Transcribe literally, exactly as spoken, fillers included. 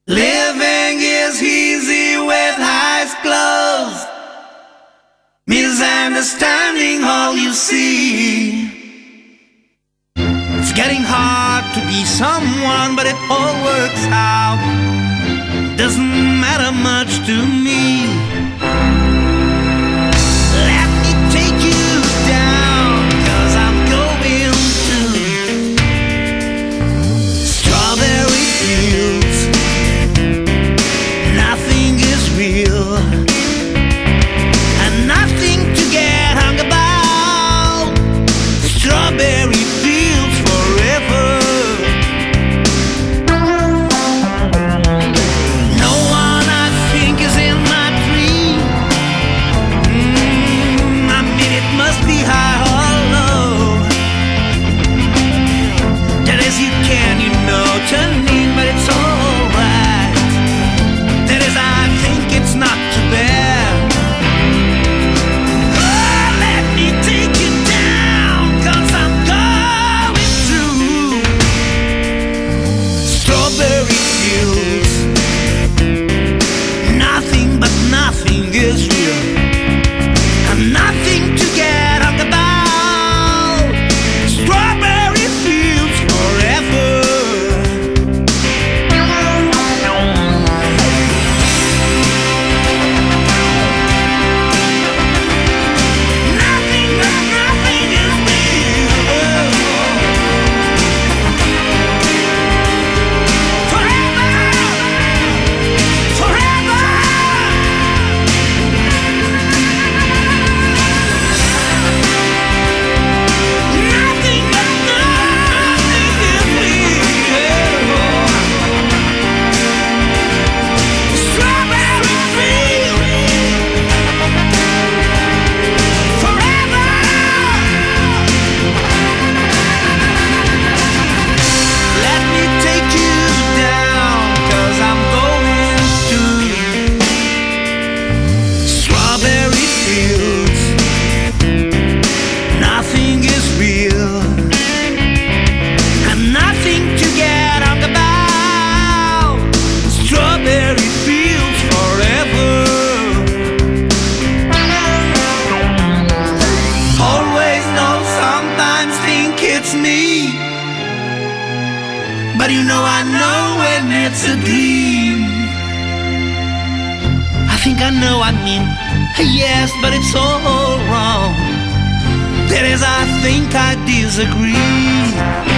Living is easy with eyes closed, misunderstanding all you see. It's getting hard to be someone, but it all works out. Doesn't matter much to me. Let me take you down, 'cause I'm going to strawberry fields. Nothing is real, and nothing to get hung about. Strawberry fields forever. No one I think is in my dream. mm, I mean it must be high or low. That is, you can, you know, turn in, but it's alright. That is, I think it's not too bad. Oh, let me take you down, 'cause I'm going through strawberry fields. Nothing but nothing is real, and nothing to get hung about. Strawberry fields forever. Nothing but nothing is real. Forever, forever. Nothing but nothing is real. Strawberry fields forever. Let me take you down, 'cause I'm going to strawberry fields. Nothing is real, and nothing to get hung about. Strawberry fields forever. Always know, sometimes think it's me, but you know I know when it's a dream. I think I know, I mean, yes, but it's all wrong. That is, I think I disagree.